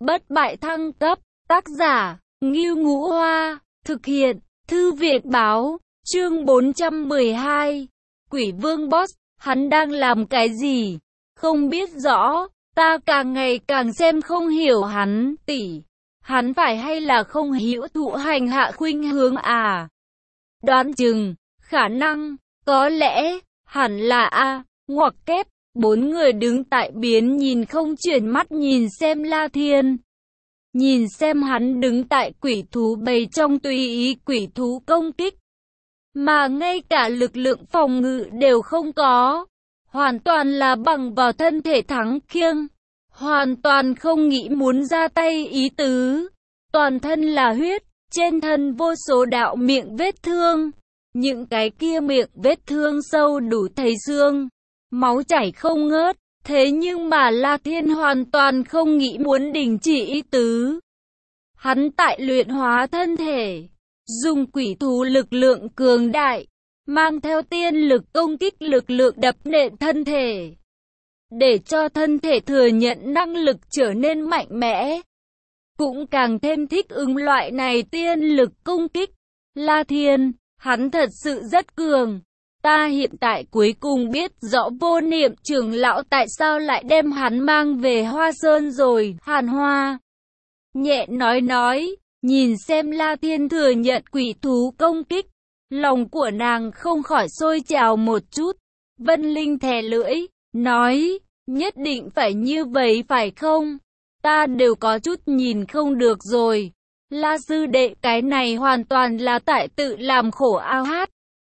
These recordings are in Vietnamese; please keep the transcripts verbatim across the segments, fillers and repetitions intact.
Bất bại thăng cấp, tác giả, Ngưu Ngũ Hoa, thực hiện, Thư viện báo, chương bốn trăm mười hai. Quỷ vương boss, hắn đang làm cái gì? Không biết rõ, ta càng ngày càng xem không hiểu hắn, tỷ. Hắn phải hay là không hữu thụ hành hạ khuynh hướng à? Đoán chừng, khả năng, có lẽ, hẳn là A, ngoặc kép. Bốn người đứng tại biến nhìn không chuyển mắt nhìn xem La Thiên. Nhìn xem hắn đứng tại quỷ thú bầy trong tùy ý quỷ thú công kích. Mà ngay cả lực lượng phòng ngự đều không có. Hoàn toàn là bằng vào thân thể thắng khiêng. Hoàn toàn không nghĩ muốn ra tay ý tứ. Toàn thân là huyết, trên thân vô số đạo miệng vết thương. Những cái kia miệng vết thương sâu đủ thấy xương. Máu chảy không ngớt, thế nhưng mà La Thiên hoàn toàn không nghĩ muốn đình chỉ ý tứ. Hắn tại luyện hóa thân thể, dùng quỷ thú lực lượng cường đại, mang theo tiên lực công kích lực lượng đập nện thân thể. Để cho thân thể thừa nhận năng lực trở nên mạnh mẽ. Cũng càng thêm thích ứng loại này tiên lực công kích. La Thiên, hắn thật sự rất cường. Ta hiện tại cuối cùng biết rõ Vô Niệm trưởng lão tại sao lại đem hắn mang về Hoa Sơn rồi. Hàn Hoa nhẹ nói nói, nhìn xem La Thiên thừa nhận quỷ thú công kích. Lòng của nàng không khỏi sôi trào một chút. Vân Linh thè lưỡi, nói, nhất định phải như vậy phải không? Ta đều có chút nhìn không được rồi. La sư đệ, cái này hoàn toàn là tại tự làm khổ ao hát.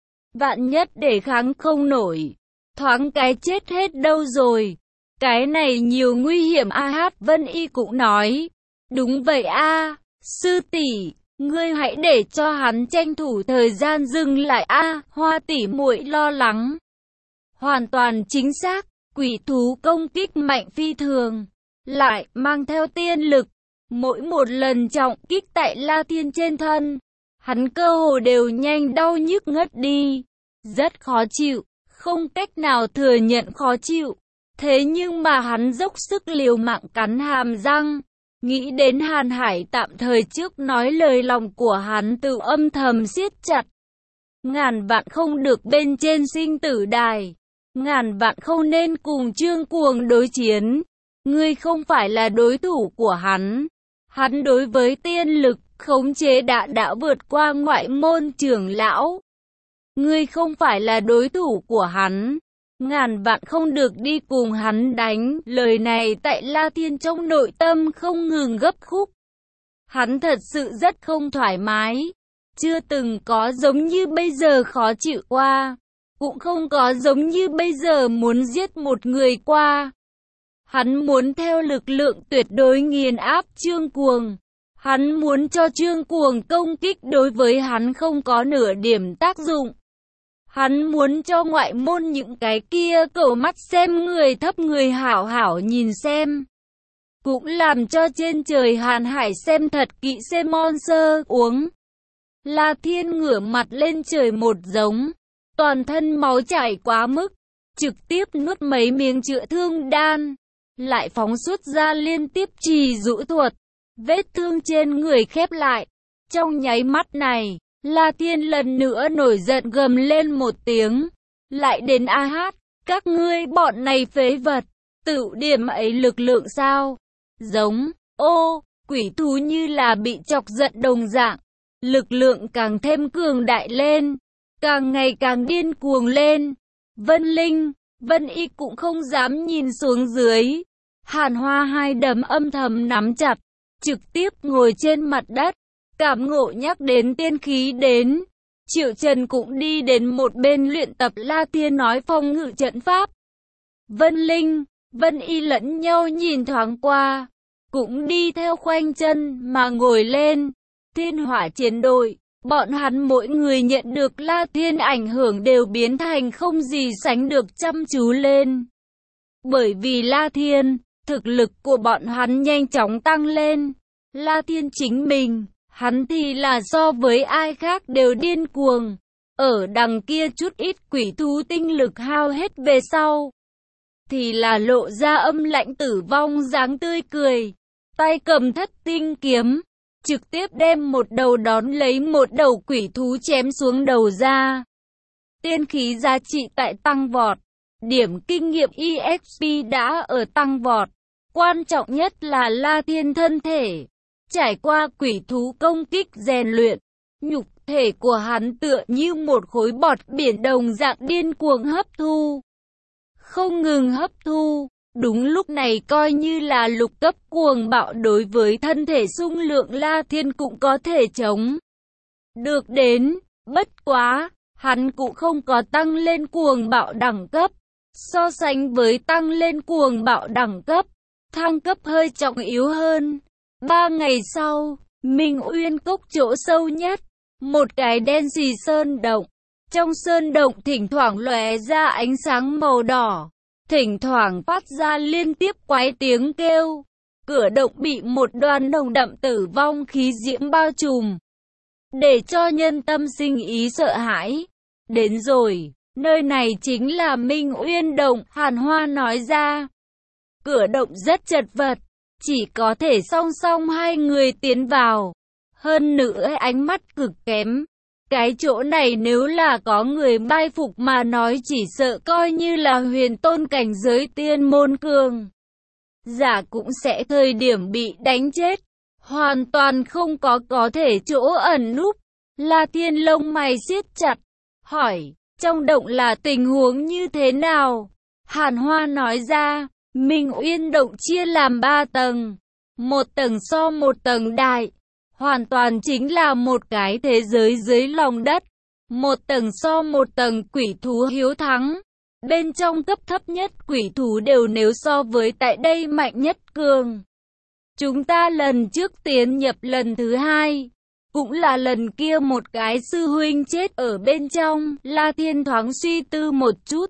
Vạn nhất để kháng không nổi, thoáng cái chết hết đâu rồi. Cái này nhiều nguy hiểm. A Hát Vân Y cũng nói, đúng vậy a, sư tỷ, ngươi hãy để cho hắn tranh thủ thời gian dừng lại a. Hoa tỷ muội lo lắng. Hoàn toàn chính xác, quỷ thú công kích mạnh phi thường, lại mang theo tiên lực. Mỗi một lần trọng kích tại La Thiên trên thân, hắn cơ hồ đều nhanh đau nhức ngất đi. Rất khó chịu, không cách nào thừa nhận khó chịu. Thế nhưng mà hắn dốc sức liều mạng cắn hàm răng. Nghĩ đến Hàn Hải tạm thời trước nói lời lòng của hắn tự âm thầm siết chặt. Ngàn vạn không được bên trên sinh tử đài. Ngàn vạn không nên cùng Trương Cuồng đối chiến. Ngươi không phải là đối thủ của hắn. Hắn đối với tiên lực khống chế đã đã vượt qua ngoại môn trưởng lão. Ngươi không phải là đối thủ của hắn. Ngàn vạn không được đi cùng hắn đánh. Lời này tại La Thiên trong nội tâm không ngừng gấp khúc. Hắn thật sự rất không thoải mái. Chưa từng có giống như bây giờ khó chịu qua. Cũng không có giống như bây giờ muốn giết một người qua. Hắn muốn theo lực lượng tuyệt đối nghiền áp Trương Cuồng. Hắn muốn cho Trương Cuồng công kích đối với hắn không có nửa điểm tác dụng. Hắn muốn cho ngoại môn những cái kia cẩu mắt xem người thấp người hảo hảo nhìn xem. Cũng làm cho trên trời Hàn Hải xem thật kỹ xem monster uống. La Thiên ngửa mặt lên trời một giống. Toàn thân máu chảy quá mức. Trực tiếp nuốt mấy miếng chữa thương đan. Lại phóng xuất ra liên tiếp trì dụ thuật. Vết thương trên người khép lại. Trong nháy mắt này, La Thiên lần nữa nổi giận gầm lên một tiếng. Lại đến A Hát, các ngươi bọn này phế vật, tự điểm ấy lực lượng sao? Giống, ô, quỷ thú như là bị chọc giận đồng dạng. Lực lượng càng thêm cường đại lên, càng ngày càng điên cuồng lên. Vân Linh, Vân Y cũng không dám nhìn xuống dưới. Hàn Hoa hai đấm âm thầm nắm chặt, trực tiếp ngồi trên mặt đất. Cảm ngộ nhắc đến tiên khí đến. Triệu Trần cũng đi đến một bên luyện tập. La Thiên nói phòng ngự trận pháp. Vân Linh, Vân Y lẫn nhau nhìn thoáng qua. Cũng đi theo khoanh chân mà ngồi lên. Thiên hỏa chiến đội. Bọn hắn mỗi người nhận được La Thiên ảnh hưởng đều biến thành không gì sánh được chăm chú lên. Bởi vì La Thiên, thực lực của bọn hắn nhanh chóng tăng lên. La Thiên chính mình, hắn thì là so với ai khác đều điên cuồng. Ở đằng kia chút ít quỷ thú tinh lực hao hết về sau, thì là lộ ra âm lãnh tử vong dáng tươi cười. tay cầm thất tinh kiếm, trực tiếp đem một đầu đón lấy một đầu quỷ thú chém xuống đầu ra. Tiên khí giá trị tại tăng vọt, điểm kinh nghiệm e ích pê đã ở tăng vọt. Quan trọng nhất là La Thiên thân thể. Trải qua quỷ thú công kích rèn luyện, nhục thể của hắn tựa như một khối bọt biển đồng dạng điên cuồng hấp thu. Không ngừng hấp thu, đúng lúc này coi như là lục cấp cuồng bạo đối với thân thể xung lượng La Thiên cũng có thể chống được đến, bất quá, hắn cũng không có tăng lên cuồng bạo đẳng cấp. So sánh với tăng lên cuồng bạo đẳng cấp, thăng cấp hơi trọng yếu hơn. Ba ngày sau, Minh Uyên Cốc chỗ sâu nhất, một cái đen xì sơn động. Trong sơn động thỉnh thoảng lóe ra ánh sáng màu đỏ, thỉnh thoảng phát ra liên tiếp quái tiếng kêu. Cửa động bị một đoàn nồng đậm tử vong khí diễm bao trùm, để cho nhân tâm sinh ý sợ hãi. Đến rồi, nơi này chính là Minh Uyên Động, Hàn Hoa nói ra. Cửa động rất chật vật, chỉ có thể song song hai người tiến vào. Hơn nữa ánh mắt cực kém. Cái chỗ này nếu là có người mai phục mà nói chỉ sợ coi như là huyền tôn cảnh giới tiên môn cường giả cũng sẽ thời điểm bị đánh chết. Hoàn toàn không có có thể chỗ ẩn núp. La Thiên lông mày siết chặt, hỏi, trong động là tình huống như thế nào? Hàn Hoa nói ra, Minh Uyên Động chia làm ba tầng. Một tầng so một tầng đại. Hoàn toàn chính là một cái thế giới dưới lòng đất. Một tầng so một tầng quỷ thú hiếu thắng. Bên trong cấp thấp nhất quỷ thú đều nếu so với tại đây mạnh nhất cường. Chúng ta lần trước tiến nhập lần thứ hai. Cũng là lần kia một cái sư huynh chết ở bên trong. La Thiên thoáng suy tư một chút.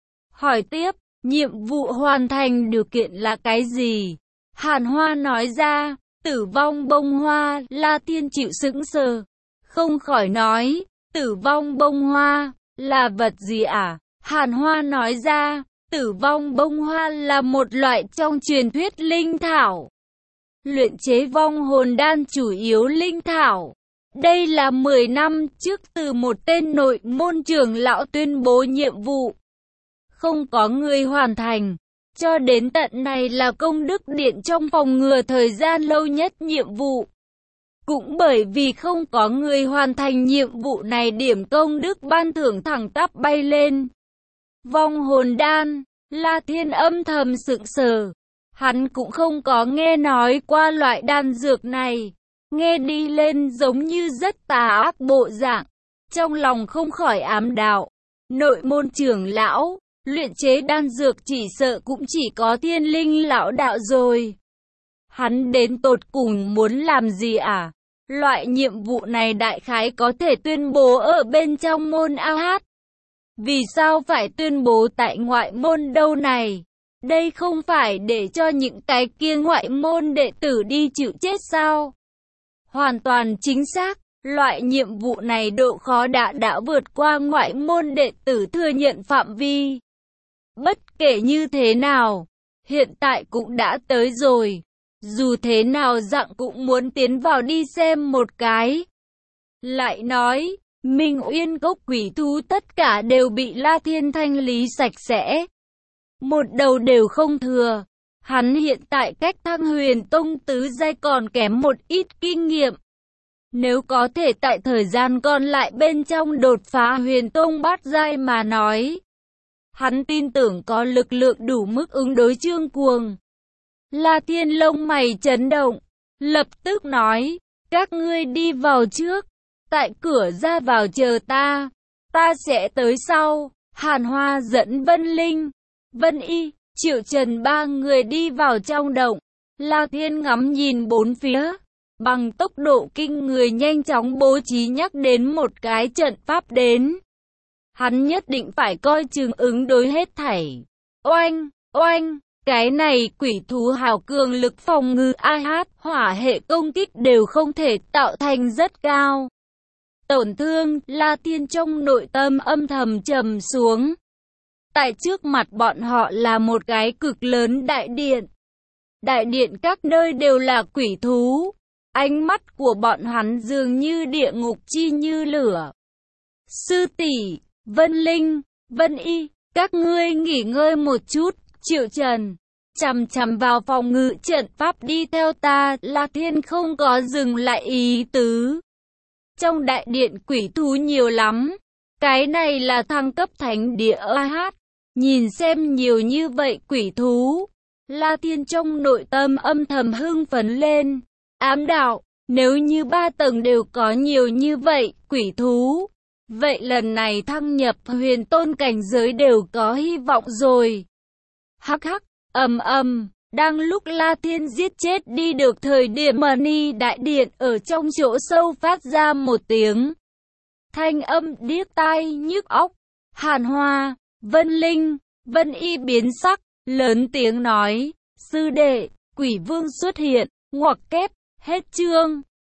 Hỏi tiếp, nhiệm vụ hoàn thành điều kiện là cái gì? Hàn Hoa nói ra, tử vong bông hoa. La Thiên chịu sững sờ, không khỏi nói, tử vong bông hoa, là vật gì à? Hàn Hoa nói ra, tử vong bông hoa là một loại trong truyền thuyết linh thảo. Luyện chế vong hồn đan chủ yếu linh thảo. Đây là mười năm trước từ một tên nội môn trưởng lão tuyên bố nhiệm vụ. Không có người hoàn thành. Cho đến tận này là công đức điện trong phòng ngừa thời gian lâu nhất nhiệm vụ. Cũng bởi vì không có người hoàn thành nhiệm vụ này điểm công đức ban thưởng thẳng tắp bay lên. Vong hồn đan, La Thiên âm thầm sững sờ. Hắn cũng không có nghe nói qua loại đan dược này. Nghe đi lên giống như rất tà ác bộ dạng. Trong lòng không khỏi ám đạo. Nội môn trưởng lão, luyện chế đan dược chỉ sợ cũng chỉ có Thiên Linh lão đạo rồi. Hắn đến tột cùng muốn làm gì à? Loại nhiệm vụ này đại khái có thể tuyên bố ở bên trong môn a hát. Vì sao phải tuyên bố tại ngoại môn đâu này? Đây không phải để cho những cái kia ngoại môn đệ tử đi chịu chết sao? Hoàn toàn chính xác, loại nhiệm vụ này độ khó đã đã vượt qua ngoại môn đệ tử thừa nhận phạm vi. Bất kể như thế nào, hiện tại cũng đã tới rồi. Dù thế nào dặng cũng muốn tiến vào đi xem một cái. Lại nói, Minh Uyên Cốc quỷ thú tất cả đều bị La Thiên thanh lý sạch sẽ. Một đầu đều không thừa. Hắn hiện tại cách thăng huyền tông tứ giai còn kém một ít kinh nghiệm. Nếu có thể tại thời gian còn lại bên trong đột phá huyền tông bát giai mà nói, hắn tin tưởng có lực lượng đủ mức ứng đối Trương Cuồng. La Thiên lông mày chấn động, lập tức nói, các ngươi đi vào trước, tại cửa ra vào chờ ta, ta sẽ tới sau. Hàn Hoa dẫn Vân Linh, Vân Y, Triệu Trần ba người đi vào trong động. La Thiên ngắm nhìn bốn phía, bằng tốc độ kinh người nhanh chóng bố trí nhắc đến một cái trận pháp đến. Hắn nhất định phải coi chừng ứng đối hết thảy. Oanh, oanh, cái này quỷ thú hào cường lực phòng ngự a hát, hỏa hệ công kích đều không thể tạo thành rất cao tổn thương. La Thiên trong nội tâm âm thầm trầm xuống. Tại trước mặt bọn họ là một cái cực lớn đại điện. đại điện các nơi đều là quỷ thú. Ánh mắt của bọn hắn dường như địa ngục chi như lửa. Sư tỷ, Vân Linh, Vân Y, các ngươi nghỉ ngơi một chút. Triệu Trần chằm chằm vào phòng ngự trận pháp, đi theo ta. La Thiên không có dừng lại ý tứ. Trong đại điện quỷ thú nhiều lắm. Cái này là thăng cấp thánh địa a hát. Nhìn xem nhiều như vậy quỷ thú, La Thiên trong nội tâm âm thầm hưng phấn lên. Ám đạo, nếu như ba tầng đều có nhiều như vậy quỷ thú, vậy lần này thăng nhập huyền tôn cảnh giới đều có hy vọng rồi. Hắc hắc, ầm ầm, đang lúc La Thiên giết chết đi được thời điểm, Mani đại điện ở trong chỗ sâu phát ra một tiếng thanh âm điếc tai nhức óc. Hàn Hoa, Vân Linh, Vân Y biến sắc, lớn tiếng nói, sư đệ, quỷ vương xuất hiện. Ngoặc kép, hết chương.